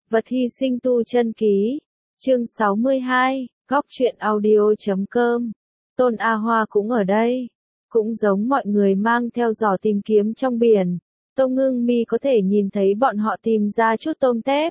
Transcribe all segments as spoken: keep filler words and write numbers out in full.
Vật hy sinh tu chân ký. Chương sáu mươi hai, góc truyện audio chấm com. Tôn A Hoa cũng ở đây. Cũng giống mọi người mang theo giỏ tìm kiếm trong biển. Tô Ngưng Mi có thể nhìn thấy bọn họ tìm ra chút tôm tép,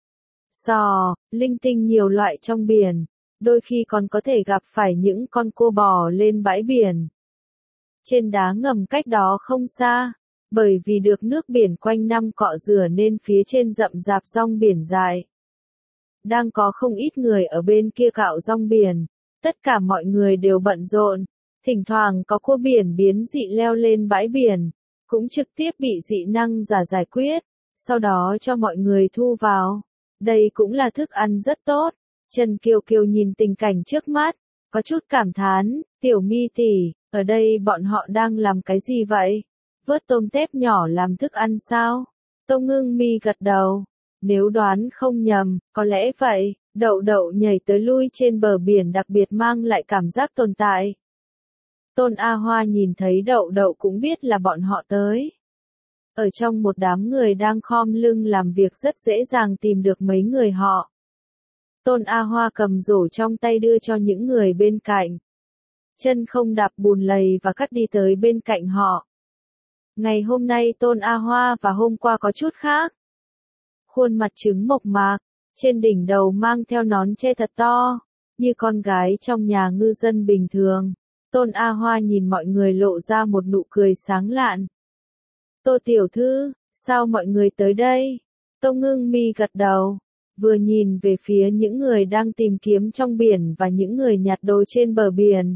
sò, linh tinh nhiều loại trong biển. Đôi khi còn có thể gặp phải những con cua bò lên bãi biển. Trên đá ngầm cách đó không xa, bởi vì được nước biển quanh năm cọ rửa nên phía trên rậm rạp rong biển dài. Đang có không ít người ở bên kia cạo rong biển, tất cả mọi người đều bận rộn, thỉnh thoảng có cua biển biến dị leo lên bãi biển, cũng trực tiếp bị dị năng giả giải quyết, sau đó cho mọi người thu vào. Đây cũng là thức ăn rất tốt. Trần Kiều Kiều nhìn tình cảnh trước mắt, có chút cảm thán, Tiểu Mi tỷ, ở đây bọn họ đang làm cái gì vậy? Vớt tôm tép nhỏ làm thức ăn sao? Tô Ngưng Mi gật đầu, nếu đoán không nhầm, có lẽ vậy. Đậu đậu nhảy tới lui trên bờ biển đặc biệt mang lại cảm giác tồn tại. Tôn A Hoa nhìn thấy đậu đậu cũng biết là bọn họ tới. Ở trong một đám người đang khom lưng làm việc rất dễ dàng tìm được mấy người họ. Tôn A Hoa cầm rổ trong tay đưa cho những người bên cạnh. Chân không đạp bùn lầy và cắt đi tới bên cạnh họ. Ngày hôm nay Tôn A Hoa và hôm qua có chút khác. Khuôn mặt trứng mộc mạc, trên đỉnh đầu mang theo nón che thật to, như con gái trong nhà ngư dân bình thường. Tôn A Hoa nhìn mọi người lộ ra một nụ cười sáng lạn. Tô tiểu thư, sao mọi người tới đây? Tô Ngưng Mi gật đầu, vừa nhìn về phía những người đang tìm kiếm trong biển và những người nhặt đồ trên bờ biển.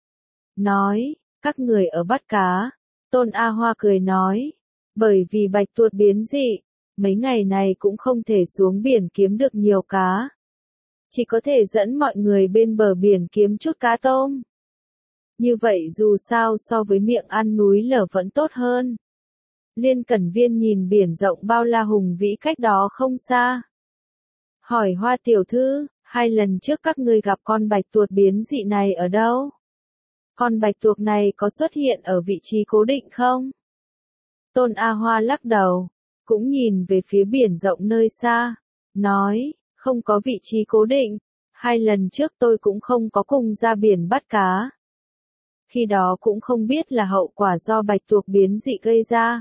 Nói, các người ở bắt cá. Tôn A Hoa cười nói, bởi vì bạch tuộc biến dị, mấy ngày này cũng không thể xuống biển kiếm được nhiều cá. Chỉ có thể dẫn mọi người bên bờ biển kiếm chút cá tôm. Như vậy dù sao so với miệng ăn núi lở vẫn tốt hơn. Liên Cẩn Viên nhìn biển rộng bao la hùng vĩ cách đó không xa. Hỏi Hoa tiểu thư, hai lần trước các ngươi gặp con bạch tuộc biến dị này ở đâu? Con bạch tuộc này có xuất hiện ở vị trí cố định không? Tôn A Hoa lắc đầu, cũng nhìn về phía biển rộng nơi xa, nói, không có vị trí cố định, hai lần trước tôi cũng không có cùng ra biển bắt cá. Khi đó cũng không biết là hậu quả do bạch tuộc biến dị gây ra.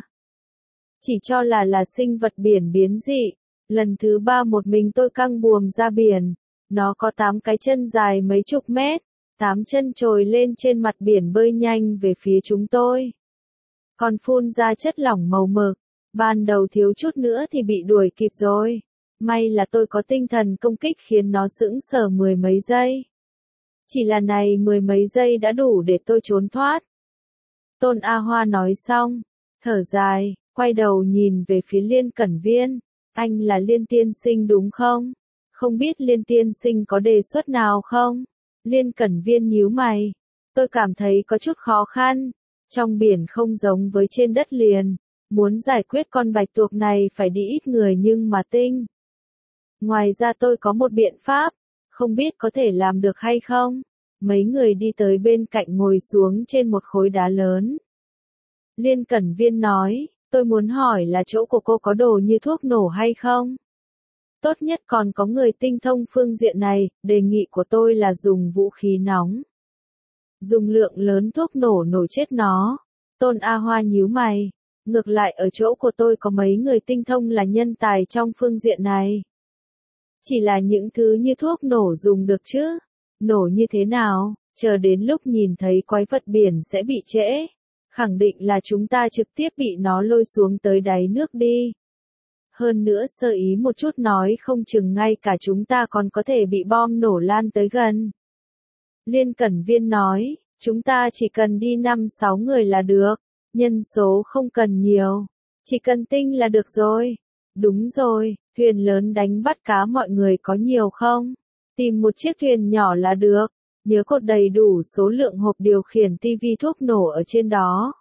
Chỉ cho là là sinh vật biển biến dị. Lần thứ ba một mình tôi căng buồm ra biển, nó có tám cái chân dài mấy chục mét, tám chân trồi lên trên mặt biển bơi nhanh về phía chúng tôi. Còn phun ra chất lỏng màu mực, ban đầu thiếu chút nữa thì bị đuổi kịp rồi. May là tôi có tinh thần công kích khiến nó sững sờ mười mấy giây. Chỉ là này mười mấy giây đã đủ để tôi trốn thoát. Tôn A Hoa nói xong, thở dài, quay đầu nhìn về phía Liên Cẩn Viên. Anh là Liên tiên sinh đúng không? Không biết Liên tiên sinh có đề xuất nào không? Liên Cẩn Viên nhíu mày. Tôi cảm thấy có chút khó khăn. Trong biển không giống với trên đất liền. Muốn giải quyết con bạch tuộc này phải đi ít người nhưng mà tinh. Ngoài ra tôi có một biện pháp. Không biết có thể làm được hay không? Mấy người đi tới bên cạnh ngồi xuống trên một khối đá lớn. Liên Cẩn Viên nói. Tôi muốn hỏi là chỗ của cô có đồ như thuốc nổ hay không? Tốt nhất còn có người tinh thông phương diện này, đề nghị của tôi là dùng vũ khí nóng. Dùng lượng lớn thuốc nổ nổ chết nó. Tôn A Hoa nhíu mày. Ngược lại ở chỗ của tôi có mấy người tinh thông là nhân tài trong phương diện này. Chỉ là những thứ như thuốc nổ dùng được chứ? Nổ như thế nào? Chờ đến lúc nhìn thấy quái vật biển sẽ bị trễ. Khẳng định là chúng ta trực tiếp bị nó lôi xuống tới đáy nước đi. Hơn nữa sơ ý một chút nói không chừng ngay cả chúng ta còn có thể bị bom nổ lan tới gần. Liên Cẩn Viên nói, chúng ta chỉ cần đi năm sáu người là được, nhân số không cần nhiều, chỉ cần tinh là được rồi. Đúng rồi, thuyền lớn đánh bắt cá mọi người có nhiều không? Tìm một chiếc thuyền nhỏ là được. Nhớ cột đầy đủ số lượng hộp điều khiển tivi thuốc nổ ở trên đó.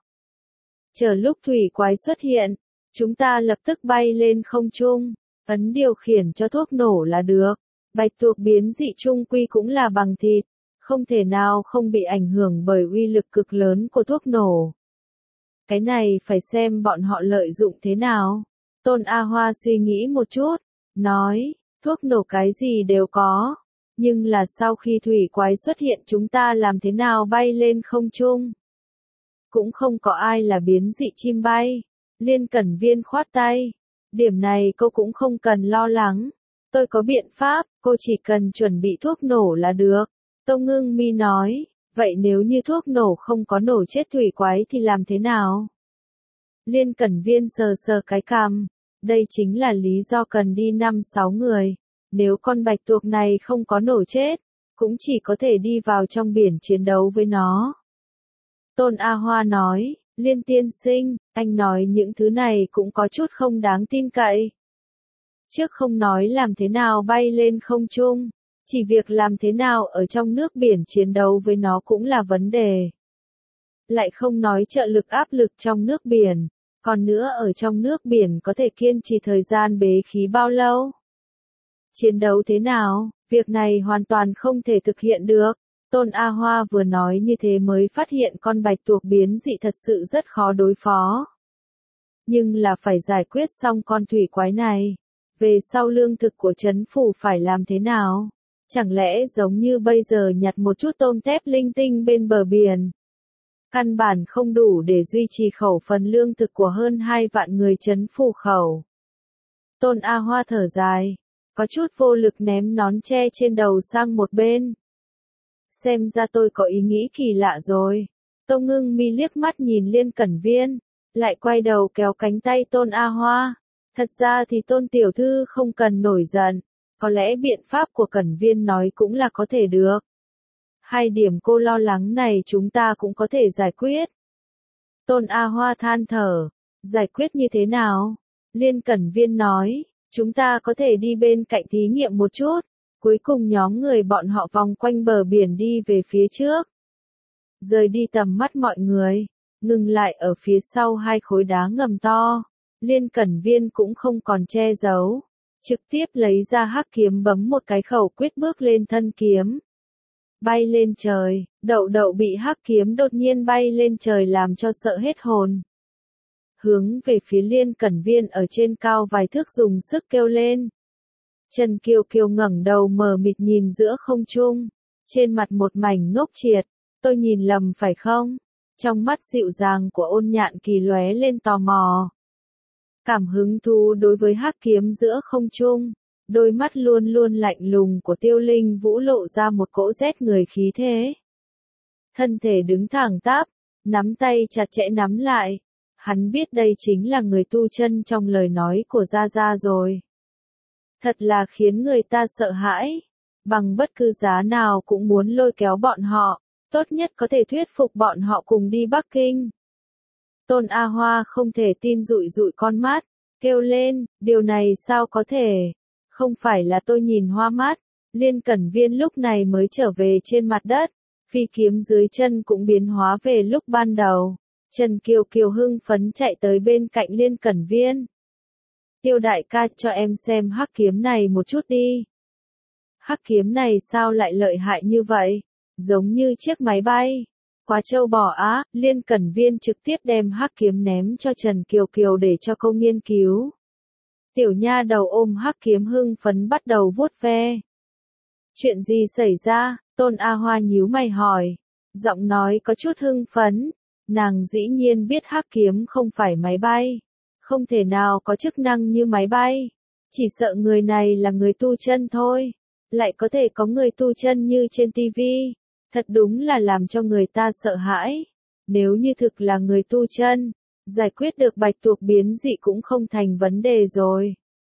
Chờ lúc thủy quái xuất hiện, chúng ta lập tức bay lên không trung, ấn điều khiển cho thuốc nổ là được. Bạch tuộc biến dị chung quy cũng là bằng thịt, không thể nào không bị ảnh hưởng bởi uy lực cực lớn của thuốc nổ. Cái này phải xem bọn họ lợi dụng thế nào. Tôn A Hoa suy nghĩ một chút, nói, thuốc nổ cái gì đều có. Nhưng là sau khi thủy quái xuất hiện chúng ta làm thế nào bay lên không trung? Cũng không có ai là biến dị chim bay. Liên Cẩn Viên khoát tay. Điểm này cô cũng không cần lo lắng. Tôi có biện pháp, cô chỉ cần chuẩn bị thuốc nổ là được. Tô Ngưng Mi nói, vậy nếu như thuốc nổ không có nổ chết thủy quái thì làm thế nào? Liên Cẩn Viên sờ sờ cái cằm. Đây chính là lý do cần đi năm sáu người. Nếu con bạch tuộc này không có nổ chết, cũng chỉ có thể đi vào trong biển chiến đấu với nó. Tôn A Hoa nói, Liên tiên sinh, anh nói những thứ này cũng có chút không đáng tin cậy. Trước không nói làm thế nào bay lên không trung, chỉ việc làm thế nào ở trong nước biển chiến đấu với nó cũng là vấn đề. Lại không nói trợ lực áp lực trong nước biển, còn nữa ở trong nước biển có thể kiên trì thời gian bế khí bao lâu? Chiến đấu thế nào, việc này hoàn toàn không thể thực hiện được. Tôn A Hoa vừa nói như thế mới phát hiện con bạch tuộc biến dị thật sự rất khó đối phó. Nhưng là phải giải quyết xong con thủy quái này. Về sau lương thực của trấn phủ phải làm thế nào? Chẳng lẽ giống như bây giờ nhặt một chút tôm tép linh tinh bên bờ biển? Căn bản không đủ để duy trì khẩu phần lương thực của hơn hai vạn người trấn phủ khẩu. Tôn A Hoa thở dài, có chút vô lực ném nón tre trên đầu sang một bên. Xem ra tôi có ý nghĩ kỳ lạ rồi. Tô Ngưng Mi liếc mắt nhìn Liên Cẩn Viên, lại quay đầu kéo cánh tay Tôn A Hoa. Thật ra thì Tôn tiểu thư không cần nổi giận, có lẽ biện pháp của Cẩn Viên nói cũng là có thể được. Hai điểm cô lo lắng này chúng ta cũng có thể giải quyết. Tôn A Hoa than thở, giải quyết như thế nào? Liên Cẩn Viên nói, chúng ta có thể đi bên cạnh thí nghiệm một chút. Cuối cùng nhóm người bọn họ vòng quanh bờ biển đi về phía trước. Rời đi tầm mắt mọi người, ngừng lại ở phía sau hai khối đá ngầm to. Liên Cẩn Viên cũng không còn che giấu, trực tiếp lấy ra hắc kiếm bấm một cái khẩu quyết bước lên thân kiếm. Bay lên trời, đậu đậu bị hắc kiếm đột nhiên bay lên trời làm cho sợ hết hồn. Hướng về phía Liên Cẩn Viên ở trên cao vài thước dùng sức kêu lên. Trần Kiều Kiều ngẩng đầu mờ mịt nhìn giữa không trung, trên mặt một mảnh ngốc triệt, tôi nhìn lầm phải không? Trong mắt dịu dàng của Ôn Nhạn Kỳ lóe lên tò mò. Cảm hứng thú đối với hắc kiếm giữa không trung, đôi mắt luôn luôn lạnh lùng của Tiêu Linh Vũ lộ ra một cỗ rét người khí thế. Thân thể đứng thẳng tắp, nắm tay chặt chẽ nắm lại, hắn biết đây chính là người tu chân trong lời nói của Gia Gia rồi. Thật là khiến người ta sợ hãi, bằng bất cứ giá nào cũng muốn lôi kéo bọn họ, tốt nhất có thể thuyết phục bọn họ cùng đi Bắc Kinh. Tôn A Hoa không thể tin dụi dụi con mắt, kêu lên, điều này sao có thể, không phải là tôi nhìn hoa mắt. Liên Cẩn Viên lúc này mới trở về trên mặt đất, phi kiếm dưới chân cũng biến hóa về lúc ban đầu. Trần Kiều Kiều hưng phấn chạy tới bên cạnh Liên Cẩn Viên. Tiêu đại ca cho em xem hắc kiếm này một chút đi. Hắc kiếm này sao lại lợi hại như vậy? Giống như chiếc máy bay. Quá trâu bò á, Liên Cẩn Viên trực tiếp đem hắc kiếm ném cho Trần Kiều Kiều để cho cô nghiên cứu. Tiểu nha đầu ôm hắc kiếm hưng phấn bắt đầu vuốt ve. Chuyện gì xảy ra? Tôn A Hoa nhíu mày hỏi. Giọng nói có chút hưng phấn. Nàng dĩ nhiên biết hắc kiếm không phải máy bay. Không thể nào có chức năng như máy bay. Chỉ sợ người này là người tu chân thôi. Lại có thể có người tu chân như trên tivi. Thật đúng là làm cho người ta sợ hãi. Nếu như thực là người tu chân, giải quyết được bạch tuộc biến dị cũng không thành vấn đề rồi.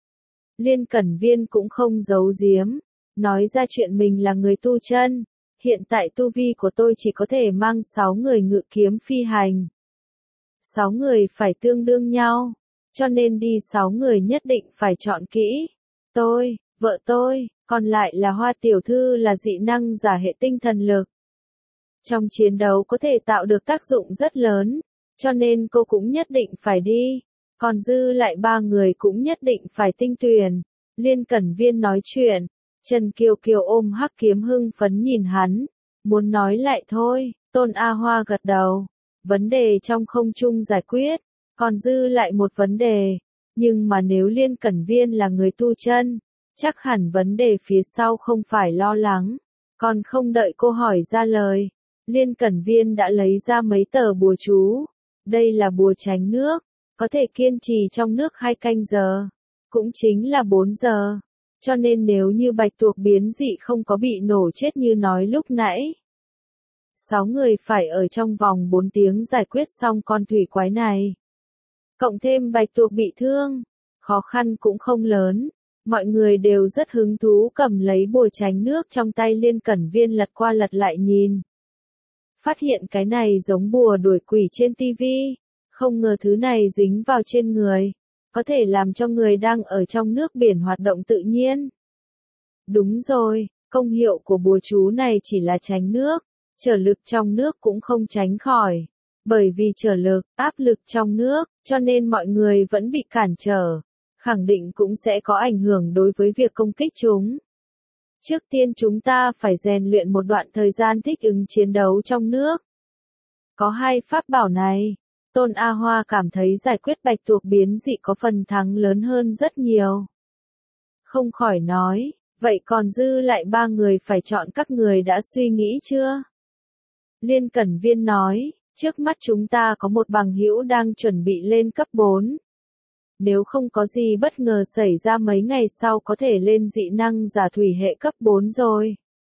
Liên Cẩn Viên cũng không giấu giếm, nói ra chuyện mình là người tu chân. Hiện tại tu vi của tôi chỉ có thể mang sáu người ngự kiếm phi hành. Sáu người phải tương đương nhau, cho nên đi sáu người nhất định phải chọn kỹ. Tôi, vợ tôi, còn lại là Hoa tiểu thư là dị năng giả hệ tinh thần lực. Trong chiến đấu có thể tạo được tác dụng rất lớn, cho nên cô cũng nhất định phải đi. Còn dư lại ba người cũng nhất định phải tinh tuyển. Liên Cẩn Viên nói chuyện, Trần Kiều Kiều ôm hắc kiếm hưng phấn nhìn hắn, muốn nói lại thôi. Tôn A Hoa gật đầu, vấn đề trong không trung giải quyết, còn dư lại một vấn đề. Nhưng mà nếu Liên Cẩn Viên là người tu chân, chắc hẳn vấn đề phía sau không phải lo lắng. Còn không đợi cô hỏi ra lời, Liên Cẩn Viên đã lấy ra mấy tờ bùa chú. Đây là bùa tránh nước, có thể kiên trì trong nước hai canh giờ, cũng chính là bốn giờ. Cho nên nếu như bạch tuộc biến dị không có bị nổ chết như nói lúc nãy, sáu người phải ở trong vòng bốn tiếng giải quyết xong con thủy quái này. Cộng thêm bạch tuộc bị thương, khó khăn cũng không lớn. Mọi người đều rất hứng thú cầm lấy bùa tránh nước trong tay Liên Cẩn Viên lật qua lật lại nhìn. Phát hiện cái này giống bùa đuổi quỷ trên tivi, không ngờ thứ này dính vào trên người, có thể làm cho người đang ở trong nước biển hoạt động tự nhiên. Đúng rồi, công hiệu của bùa chú này chỉ là tránh nước, trở lực trong nước cũng không tránh khỏi. Bởi vì trở lực, áp lực trong nước, cho nên mọi người vẫn bị cản trở, khẳng định cũng sẽ có ảnh hưởng đối với việc công kích chúng. Trước tiên chúng ta phải rèn luyện một đoạn thời gian thích ứng chiến đấu trong nước. Có hai pháp bảo này, Tôn A Hoa cảm thấy giải quyết bạch tuộc biến dị có phần thắng lớn hơn rất nhiều. Không khỏi nói, vậy còn dư lại ba người phải chọn các người đã suy nghĩ chưa? Liên Cẩn Viên nói, trước mắt chúng ta có một bằng hữu đang chuẩn bị lên cấp bốn. Nếu không có gì bất ngờ xảy ra mấy ngày sau có thể lên dị năng giả thủy hệ cấp bốn rồi.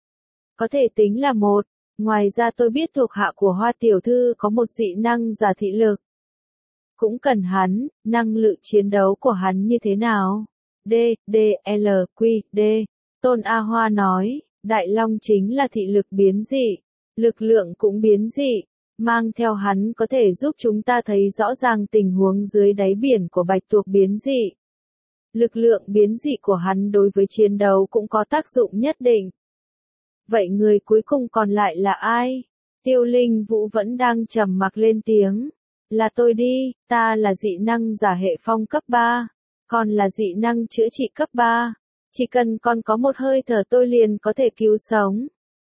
Có thể tính là một, ngoài ra tôi biết thuộc hạ của Hoa tiểu thư có một dị năng giả thị lực. Cũng cần hắn, năng lượng chiến đấu của hắn như thế nào? D, D, L, Q, D. Tôn A Hoa nói, Đại Long chính là thị lực biến dị, lực lượng cũng biến dị. Mang theo hắn có thể giúp chúng ta thấy rõ ràng tình huống dưới đáy biển của bạch tuộc biến dị. Lực lượng biến dị của hắn đối với chiến đấu cũng có tác dụng nhất định. Vậy người cuối cùng còn lại là ai? Tiêu Linh Vũ vẫn đang trầm mặc lên tiếng. Là tôi đi, ta là dị năng giả hệ phong cấp ba, còn là dị năng chữa trị cấp ba. Chỉ cần còn có một hơi thở tôi liền có thể cứu sống.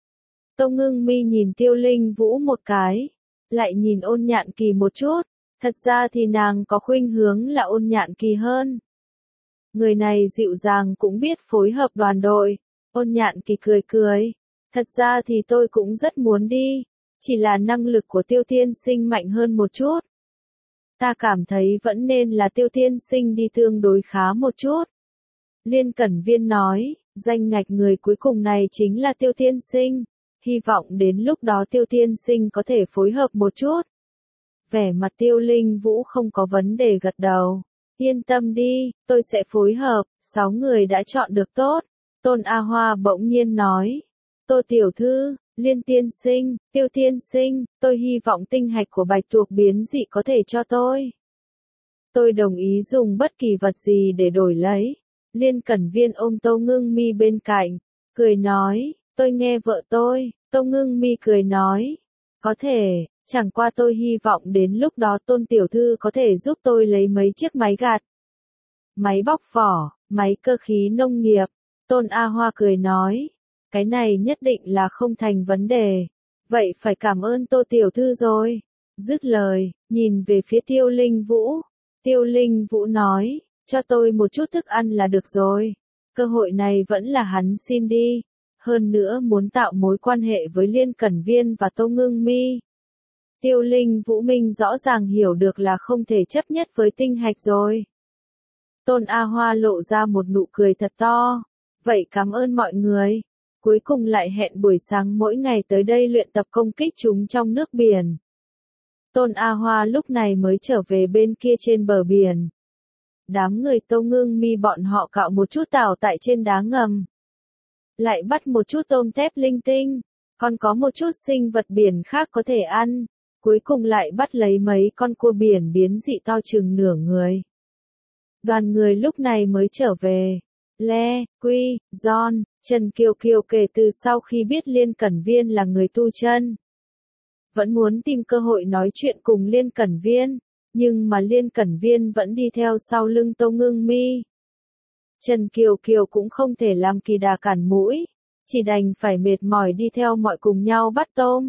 Tô Ngưng Mi nhìn Tiêu Linh Vũ một cái, lại nhìn Ôn Nhạn Kỳ một chút, thật ra thì nàng có khuynh hướng là Ôn Nhạn Kỳ hơn. Người này dịu dàng cũng biết phối hợp đoàn đội. Ôn Nhạn Kỳ cười cười, thật ra thì tôi cũng rất muốn đi, chỉ là năng lực của Tiêu Tiên Sinh mạnh hơn một chút. Ta cảm thấy vẫn nên là Tiêu Tiên Sinh đi tương đối khá một chút. Liên Cẩn Viên nói, danh ngạch người cuối cùng này chính là Tiêu Tiên Sinh. Hy vọng đến lúc đó Tiêu Tiên Sinh có thể phối hợp một chút. Vẻ mặt Tiêu Linh Vũ không có vấn đề gật đầu. Yên tâm đi, tôi sẽ phối hợp, sáu người đã chọn được tốt. Tôn A Hoa bỗng nhiên nói. Tô tiểu thư, Liên Tiên Sinh, Tiêu Tiên Sinh, tôi hy vọng tinh hạch của bạch tuộc biến dị có thể cho tôi. Tôi đồng ý dùng bất kỳ vật gì để đổi lấy. Liên Cẩn Viên ôm Tô Ngưng Mi bên cạnh, cười nói. Tôi nghe vợ tôi, Tô Ngưng Mi cười nói. Có thể, chẳng qua tôi hy vọng đến lúc đó Tôn tiểu thư có thể giúp tôi lấy mấy chiếc máy gặt. Máy bóc vỏ, máy cơ khí nông nghiệp. Tôn A Hoa cười nói. Cái này nhất định là không thành vấn đề. Vậy phải cảm ơn Tô tiểu thư rồi. Dứt lời, nhìn về phía Tiêu Linh Vũ. Tiêu Linh Vũ nói, cho tôi một chút thức ăn là được rồi. Cơ hội này vẫn là hắn xin đi. Hơn nữa muốn tạo mối quan hệ với Liên Cẩn Viên và Tô Ngưng Mi. Tiêu Linh Vũ Minh rõ ràng hiểu được là không thể chấp nhất với tinh hạch rồi. Tôn A Hoa lộ ra một nụ cười thật to. Vậy cảm ơn mọi người. Cuối cùng lại hẹn buổi sáng mỗi ngày tới đây luyện tập công kích chúng trong nước biển. Tôn A Hoa lúc này mới trở về bên kia trên bờ biển. Đám người Tô Ngưng Mi bọn họ cạo một chút tảo tại trên đá ngầm. Lại bắt một chút tôm tép linh tinh, còn có một chút sinh vật biển khác có thể ăn. Cuối cùng lại bắt lấy mấy con cua biển biến dị to chừng nửa người. Đoàn người lúc này mới trở về. Le, Quy, John, Trần Kiều Kiều kể từ sau khi biết Liên Cẩn Viên là người tu chân, vẫn muốn tìm cơ hội nói chuyện cùng Liên Cẩn Viên, nhưng mà Liên Cẩn Viên vẫn đi theo sau lưng Tô Ngưng Mi. Trần Kiều Kiều cũng không thể làm kỳ đà cản mũi, chỉ đành phải mệt mỏi đi theo mọi cùng nhau bắt tôm.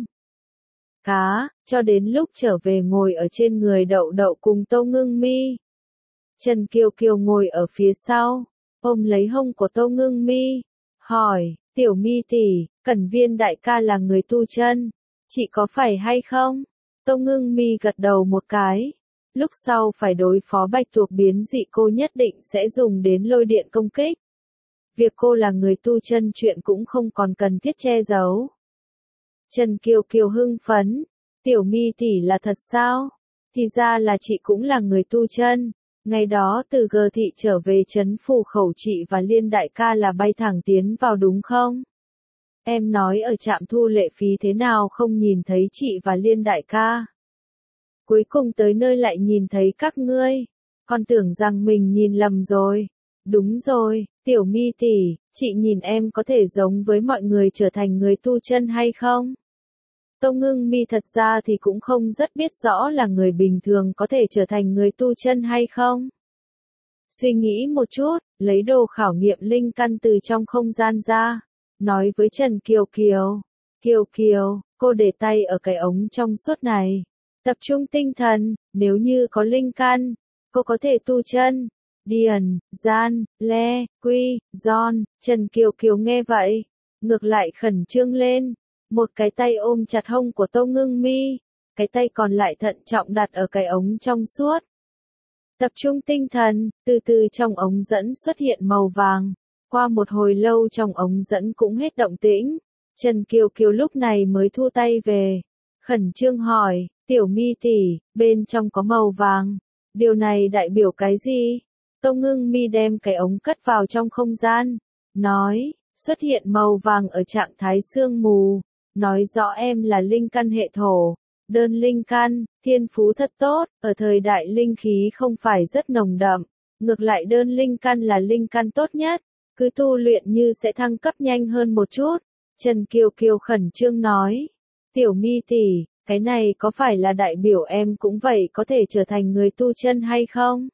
Cá, cho đến lúc trở về ngồi ở trên người đậu đậu cùng Tô Ngưng Mi. Trần Kiều Kiều ngồi ở phía sau, ôm lấy hông của Tô Ngưng Mi, hỏi, Tiểu Mi tỷ, Cẩn Viên đại ca là người tu chân, chị có phải hay không? Tô Ngưng Mi gật đầu một cái. Lúc sau phải đối phó bạch tuộc biến dị cô nhất định sẽ dùng đến lôi điện công kích. Việc cô là người tu chân chuyện cũng không còn cần thiết che giấu. Trần Kiều Kiều hưng phấn, Tiểu Mi tỷ là thật sao? Thì ra là chị cũng là người tu chân. Ngày đó từ G thị trở về trấn Phù Khẩu chị và Liên đại ca là bay thẳng tiến vào đúng không? Em nói ở trạm thu lệ phí thế nào không nhìn thấy chị và Liên đại ca. Cuối cùng tới nơi lại nhìn thấy các ngươi. Con tưởng rằng mình nhìn lầm rồi. Đúng rồi, Tiểu Mi tỷ, chị nhìn em có thể giống với mọi người trở thành người tu chân hay không? Tô Ngưng Mi thật ra thì cũng không rất biết rõ là người bình thường có thể trở thành người tu chân hay không. Suy nghĩ một chút, lấy đồ khảo nghiệm linh căn từ trong không gian ra, nói với Trần Kiều Kiều. Kiều Kiều, cô để tay ở cái ống trong suốt này. Tập trung tinh thần, nếu như có linh căn, cô có thể tu chân. Điền, Gian, Le, Quy, Giòn, Trần Kiều Kiều nghe vậy, ngược lại khẩn trương lên. Một cái tay ôm chặt hông của Tô Ngưng Mi, cái tay còn lại thận trọng đặt ở cái ống trong suốt. Tập trung tinh thần, từ từ trong ống dẫn xuất hiện màu vàng. Qua một hồi lâu trong ống dẫn cũng hết động tĩnh. Trần Kiều Kiều lúc này mới thu tay về. Khẩn trương hỏi, Tiểu Mi tỷ, bên trong có màu vàng. Điều này đại biểu cái gì? Tô Ngưng Mi đem cái ống cất vào trong không gian. Nói, xuất hiện màu vàng ở trạng thái sương mù. Nói rõ em là linh căn hệ thổ. Đơn linh căn, thiên phú thật tốt, ở thời đại linh khí không phải rất nồng đậm. Ngược lại đơn linh căn là linh căn tốt nhất. Cứ tu luyện như sẽ thăng cấp nhanh hơn một chút. Trần Kiều Kiều khẩn trương nói. Tiểu Mi tỷ, cái này có phải là đại biểu em cũng vậy có thể trở thành người tu chân hay không?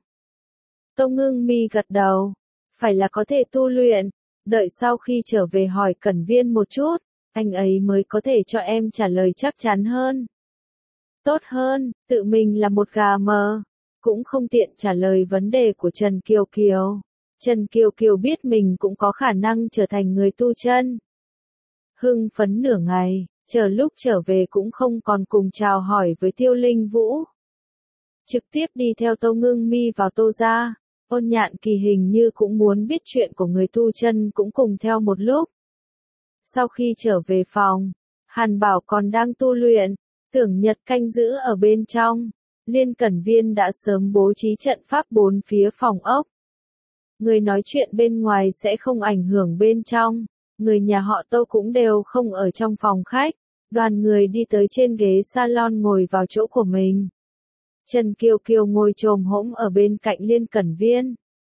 Tô Ngưng Mi gật đầu. Phải là có thể tu luyện. Đợi sau khi trở về hỏi Cẩn Viên một chút, anh ấy mới có thể cho em trả lời chắc chắn hơn. Tốt hơn, tự mình là một gà mờ. Cũng không tiện trả lời vấn đề của Trần Kiều Kiều. Trần Kiều Kiều biết mình cũng có khả năng trở thành người tu chân. Hưng phấn nửa ngày, chờ lúc trở về cũng không còn cùng chào hỏi với Tiêu Linh Vũ. Trực tiếp đi theo Tô Ngưng Mi vào Tô gia. Ôn Nhạn Kỳ hình như cũng muốn biết chuyện của người tu chân cũng cùng theo một lúc. Sau khi trở về phòng, Hàn Bảo còn đang tu luyện, Tưởng Nhật canh giữ ở bên trong. Liên Cẩn Viên đã sớm bố trí trận pháp bốn phía phòng ốc. Người nói chuyện bên ngoài sẽ không ảnh hưởng bên trong. Người nhà họ Tô cũng đều không ở trong phòng khách. Đoàn người đi tới trên ghế salon ngồi vào chỗ của mình. Trần Kiều Kiều ngồi chồm hỗn ở bên cạnh Liên Cẩn Viên.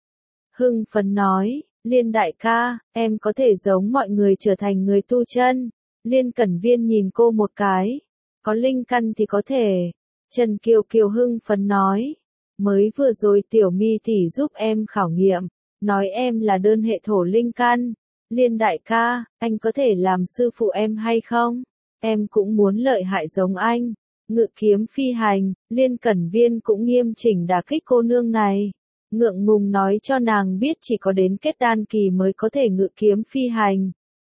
Hưng phấn nói, Liên đại ca, em có thể giống mọi người trở thành người tu chân. Liên Cẩn Viên nhìn cô một cái. Có linh căn thì có thể. Trần Kiều Kiều hưng phấn nói. Mới vừa rồi Tiểu Mi tỷ giúp em khảo nghiệm. Nói em là đơn hệ thổ linh căn. Liên đại ca, anh có thể làm sư phụ em hay không? Em cũng muốn lợi hại giống anh. Ngự kiếm phi hành, Liên Cẩn Viên cũng nghiêm chỉnh đả kích cô nương này. Ngượng ngùng nói cho nàng biết chỉ có đến kết đan kỳ mới có thể ngự kiếm phi hành.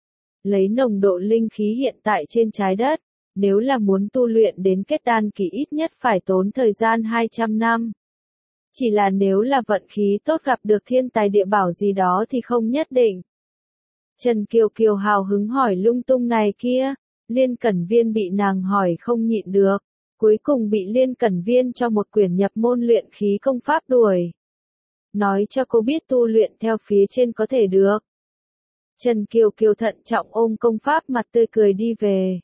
Lấy nồng độ linh khí hiện tại trên trái đất, nếu là muốn tu luyện đến kết đan kỳ ít nhất phải tốn thời gian hai trăm năm. Chỉ là nếu là vận khí tốt gặp được thiên tài địa bảo gì đó thì không nhất định. Trần Kiều Kiều hào hứng hỏi lung tung này kia, Liên Cẩn Viên bị nàng hỏi không nhịn được, cuối cùng bị Liên Cẩn Viên cho một quyển nhập môn luyện khí công pháp đuổi. Nói cho cô biết tu luyện theo phía trên có thể được. Trần Kiều Kiều thận trọng ôm công pháp mặt tươi cười đi về.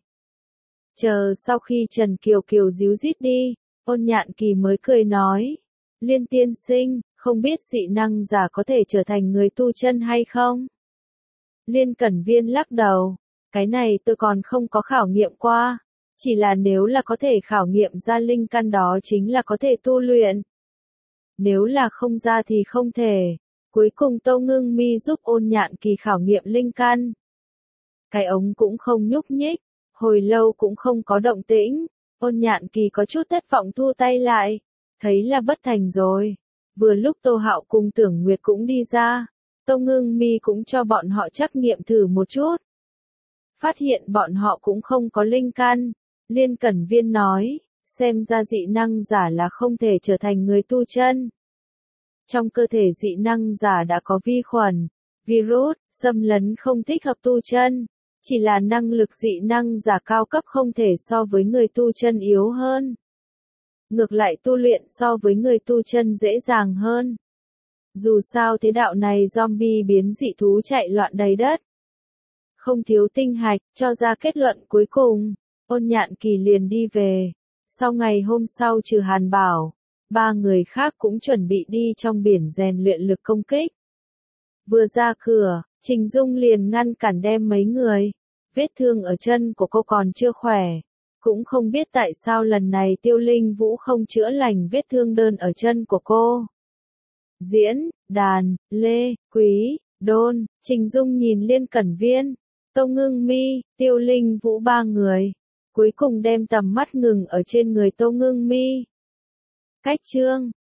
Chờ sau khi Trần Kiều Kiều díu dít đi, Ôn Nhạn Kỳ mới cười nói. Liên tiên sinh, không biết dị năng giả có thể trở thành người tu chân hay không? Liên Cẩn Viên lắc đầu. Cái này tôi còn không có khảo nghiệm qua. Chỉ là nếu là có thể khảo nghiệm ra linh căn đó chính là có thể tu luyện. Nếu là không ra thì không thể. Cuối cùng Tô Ngưng Mi giúp Ôn Nhạn Kỳ khảo nghiệm linh căn. Cái ống cũng không nhúc nhích. Hồi lâu cũng không có động tĩnh. Ôn Nhạn Kỳ có chút thất vọng thu tay lại. Thấy là bất thành rồi. Vừa lúc Tô Hạo cùng Tưởng Nguyệt cũng đi ra, Tô Ngưng Mi cũng cho bọn họ trắc nghiệm thử một chút. Phát hiện bọn họ cũng không có linh căn. Liên Cẩn Viên nói, xem ra dị năng giả là không thể trở thành người tu chân. Trong cơ thể dị năng giả đã có vi khuẩn, virus, xâm lấn không thích hợp tu chân. Chỉ là năng lực dị năng giả cao cấp không thể so với người tu chân yếu hơn. Ngược lại tu luyện so với người tu chân dễ dàng hơn. Dù sao thế đạo này zombie biến dị thú chạy loạn đầy đất. Không thiếu tinh hạch, cho ra kết luận cuối cùng, Ôn Nhạn Kỳ liền đi về. Sau ngày hôm sau trừ Hàn Bảo, ba người khác cũng chuẩn bị đi trong biển rèn luyện lực công kích. Vừa ra cửa, Trình Dung liền ngăn cản đem mấy người. Vết thương ở chân của cô còn chưa khỏe. Cũng không biết tại sao lần này Tiêu Linh Vũ không chữa lành vết thương đơn ở chân của cô. Diễn, Đàn, Lê, Quý, Đôn, Trình Dung nhìn Liên Cẩn Viên, Tô Ngưng Mi, Tiêu Linh Vũ ba người. Cuối cùng đem tầm mắt ngừng ở trên người Tô Ngưng Mi. Cách chương